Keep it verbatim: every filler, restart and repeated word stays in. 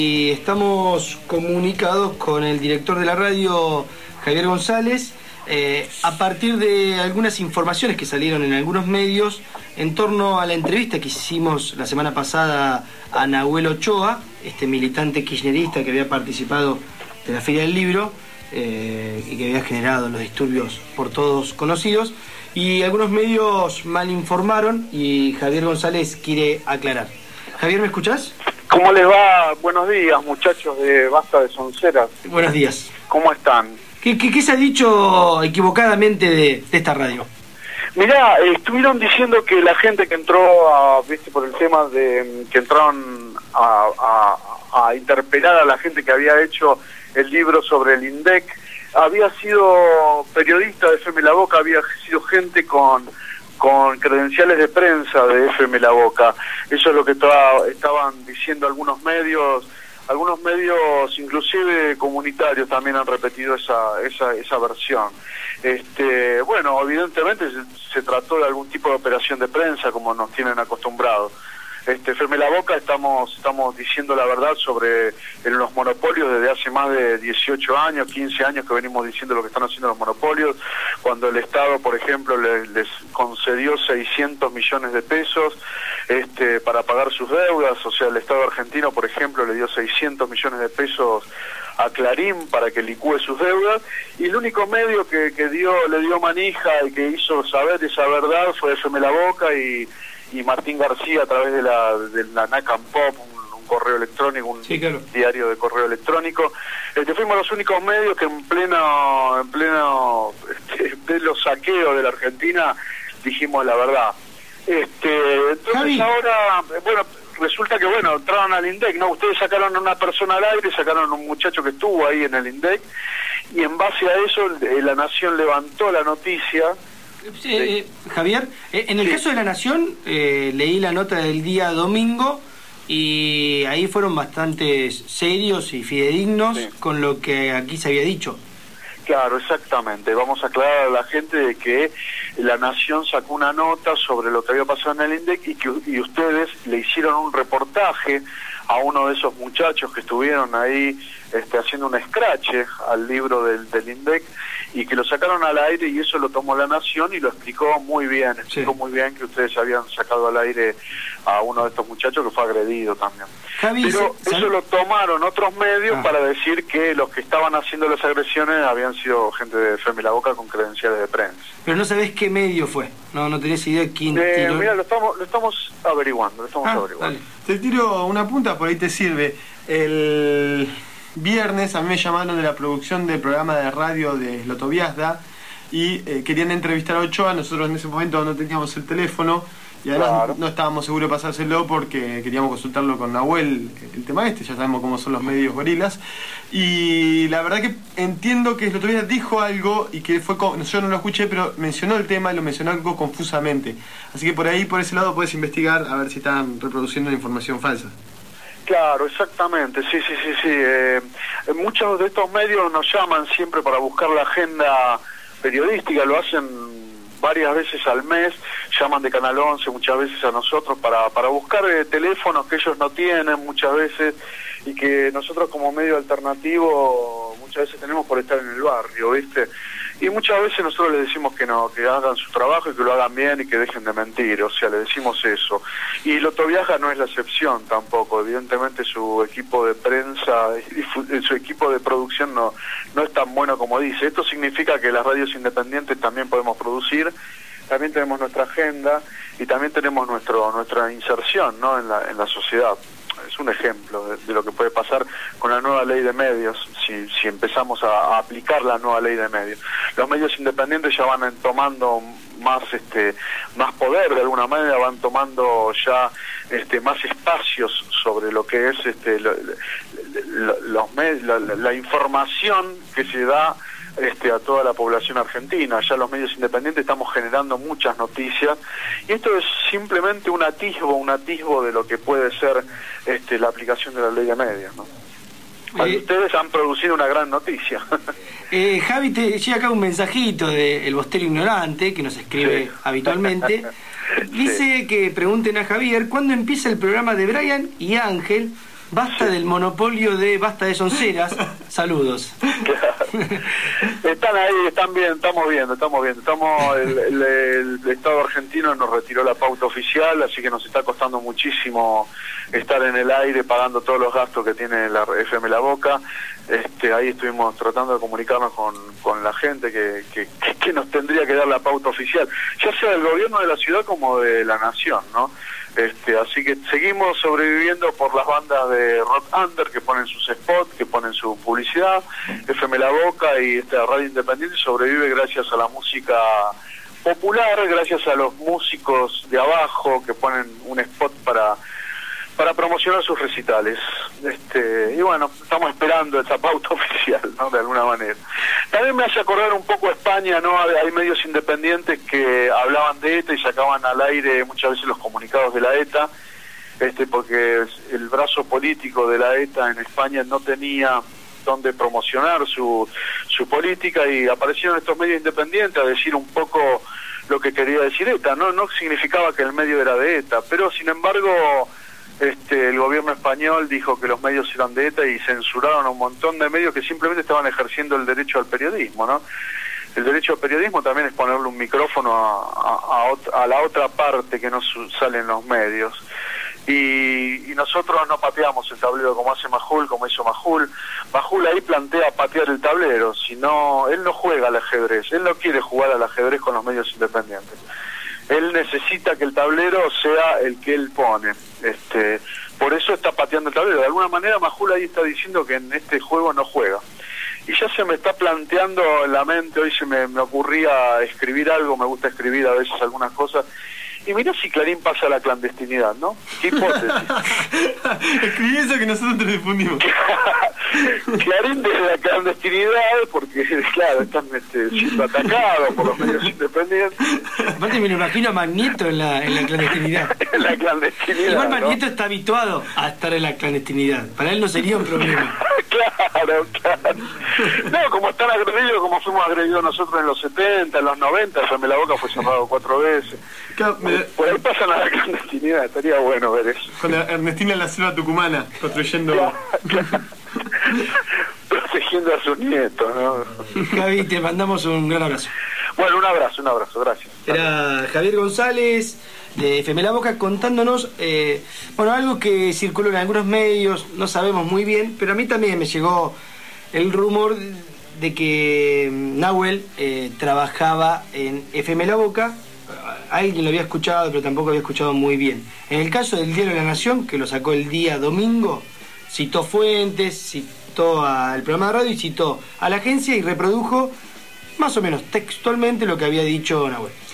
Y estamos comunicados con el director de la radio, Javier González, eh, a partir de algunas informaciones que salieron en algunos medios en torno a la entrevista que hicimos la semana pasada a Nahuel Ochoa, este militante kirchnerista que había participado de la Feria del Libro eh, y que había generado los disturbios por todos conocidos, y algunos medios mal informaron y Javier González quiere aclarar. Javier, ¿me escuchás? ¿Cómo les va? Buenos días, muchachos de Basta de Sonceras. Buenos días. ¿Cómo están? ¿Qué, qué, qué se ha dicho equivocadamente de, de esta radio? Mirá, eh, estuvieron diciendo que la gente que entró, a, viste, por el tema de que entraron a, a, a interpelar a la gente que había hecho el libro sobre el INDEC, había sido periodista de F M La Boca, había sido gente con... con credenciales de prensa de F M La Boca. Eso es lo que estaba, estaban diciendo algunos medios, algunos medios inclusive comunitarios también han repetido esa esa esa versión. Este, bueno, evidentemente se, se trató de algún tipo de operación de prensa como nos tienen acostumbrados. Este, F M La Boca estamos estamos diciendo la verdad sobre en los monopolios desde hace más de dieciocho años, quince años que venimos diciendo lo que están haciendo los monopolios, cuando el Estado, por ejemplo, les, les concedió seiscientos millones de pesos este, para pagar sus deudas. O sea, el Estado argentino, por ejemplo, le dio seiscientos millones de pesos a Clarín para que licúe sus deudas, y el único medio que, que dio le dio manija y que hizo saber esa verdad fue F M La Boca y y Martín García a través de la de la NACAM Pop, un, un correo electrónico, un sí, claro. diario de correo electrónico. Este, fuimos los únicos medios que en pleno en pleno este, de los saqueos de la Argentina dijimos la verdad. Este, entonces Javi. Ahora, bueno, resulta que bueno, entraron al INDEC, ¿no? Ustedes sacaron a una persona al aire, sacaron a un muchacho que estuvo ahí en el INDEC, y en base a eso La Nación levantó la noticia. Eh, eh, Javier, eh, en el sí. caso de La Nación, eh, leí la nota del día domingo y ahí fueron bastante serios y fidedignos sí. con lo que aquí se había dicho. Claro, exactamente. Vamos a aclarar a la gente de que La Nación sacó una nota sobre lo que había pasado en el INDEC y que y ustedes le hicieron un reportaje a uno de esos muchachos que estuvieron ahí este, haciendo un escrache al libro del, del INDEC, y que lo sacaron al aire, y eso lo tomó La Nación y lo explicó muy bien, explicó sí. muy bien que ustedes habían sacado al aire a uno de estos muchachos que fue agredido también. Javi, Pero ¿sí? eso lo tomaron otros medios ah. para decir que los que estaban haciendo las agresiones habían sido gente de F M La Boca con credenciales de prensa. Pero no sabés qué medio fue, no no tenés idea quién eh, tiró. Mira, lo estamos, lo estamos averiguando, lo estamos ah, averiguando. Dale. Te tiro una punta, por ahí te sirve. El viernes a mí me llamaron de la producción del programa de radio de Slotoviazda y eh, querían entrevistar a Ochoa. Nosotros en ese momento no teníamos el teléfono y además claro. no estábamos seguros de pasárselo porque queríamos consultarlo con Nahuel, el tema este, ya sabemos cómo son los medios gorilas, y la verdad que entiendo que Slotoviazda dijo algo y que fue con, yo no lo escuché, pero mencionó el tema y lo mencionó algo confusamente, así que por ahí, por ese lado puedes investigar a ver si están reproduciendo la información falsa. Claro, exactamente, sí, sí, sí, sí. Eh, muchos de estos medios nos llaman siempre para buscar la agenda periodística, lo hacen varias veces al mes, llaman de Canal once muchas veces a nosotros para, para buscar eh, teléfonos que ellos no tienen muchas veces y que nosotros como medio alternativo muchas veces tenemos por estar en el barrio, ¿viste? Y muchas veces nosotros les decimos que no, que hagan su trabajo y que lo hagan bien y que dejen de mentir, o sea, le decimos eso. Y Slotoviazda no es la excepción tampoco, evidentemente su equipo de prensa y su equipo de producción no, no es tan bueno como dice. Esto significa que las radios independientes también podemos producir, también tenemos nuestra agenda y también tenemos nuestro nuestra inserción, ¿no?, en la, en la sociedad. Es un ejemplo de, de lo que puede pasar con la nueva ley de medios, si, si empezamos a, a aplicar la nueva ley de medios. Los medios independientes ya van tomando más este más poder, de alguna manera van tomando ya este más espacios sobre lo que es este lo, lo, los medios, la, la información que se da Este, a toda la población argentina. Ya los medios independientes estamos generando muchas noticias y esto es simplemente un atisbo, un atisbo de lo que puede ser este, la aplicación de la ley de medios, ¿no? Eh, Ustedes han producido una gran noticia. eh, Javi, te llega acá un mensajito de El Bostero Ignorante, que nos escribe sí. habitualmente. Dice sí. que pregunten a Javier ¿cuándo empieza el programa de Brian y Ángel Basta sí. del monopolio de basta de sonceras. Saludos. Claro. Están ahí, están bien, estamos viendo, estamos viendo. Estamos, el, el, el Estado argentino nos retiró la pauta oficial, así que nos está costando muchísimo estar en el aire pagando todos los gastos que tiene la F M La Boca. Este, ahí estuvimos tratando de comunicarnos con, con la gente que, que, que nos tendría que dar la pauta oficial, ya sea del gobierno de la ciudad como de la nación, ¿no? Este, así que seguimos sobreviviendo por las bandas de rock under que ponen sus spots, que ponen su publicidad. F M La Boca y esta radio independiente sobrevive gracias a la música popular, gracias a los músicos de abajo que ponen un spot para para promocionar sus recitales. Este, y bueno, estamos esperando esa pauta oficial, ¿no? De alguna manera. También me hace acordar un poco a España, ¿no? Hay medios independientes que hablaban de ETA y sacaban al aire muchas veces los comunicados de la ETA, este, porque el brazo político de la ETA en España no tenía donde promocionar su, su política, y aparecieron estos medios independientes a decir un poco lo que quería decir ETA. No, no significaba que el medio era de ETA, pero sin embargo Este, el gobierno español dijo que los medios eran de ETA y censuraron a un montón de medios que simplemente estaban ejerciendo el derecho al periodismo, ¿no? El derecho al periodismo también es ponerle un micrófono a, a, a, a la otra parte que no sale en los medios. Y, y nosotros no pateamos el tablero como hace Majul, como hizo Majul. Majul ahí plantea patear el tablero, sino él no juega al ajedrez, él no quiere jugar al ajedrez con los medios independientes. Él necesita que el tablero sea el que él pone. Este, por eso está pateando el tablero. De alguna manera Majul ahí está diciendo que en este juego no juega. Y ya se me está planteando en la mente, hoy se me, me ocurría escribir algo, me gusta escribir a veces algunas cosas. Y mirá si Clarín pasa a la clandestinidad, ¿no? ¿Qué hipótesis? Escribí eso que nosotros te difundimos. Clarín desde la clandestinidad, porque, claro, están este, siendo atacados por los medios independientes. Aparte me lo imagino a Magneto en la, en la clandestinidad. En la clandestinidad, igual Magneto, ¿no? Está habituado a estar en la clandestinidad. Para él no sería un problema. Claro, claro. No, como están agredidos, como fuimos agredidos nosotros en los setenta, en los noventa, F M La Boca fue cerrado cuatro veces. Claro, me... Por ahí pasan a la clandestinidad, estaría bueno ver eso. Con Ernestina en la selva tucumana, construyendo... Claro, claro. Protegiendo a sus nietos, ¿no? Javi, te mandamos un gran abrazo. Bueno, un abrazo, un abrazo, gracias. Era Javier González de F M La Boca contándonos eh, bueno, algo que circuló en algunos medios, no sabemos muy bien, pero a mí también me llegó el rumor de que Nahuel eh, trabajaba en F M La Boca. Alguien lo había escuchado, pero tampoco había escuchado muy bien. En el caso del Diario de la Nación, que lo sacó el día domingo, citó fuentes, citó al programa de radio y citó a la agencia y reprodujo más o menos textualmente lo que había dicho Nahuel.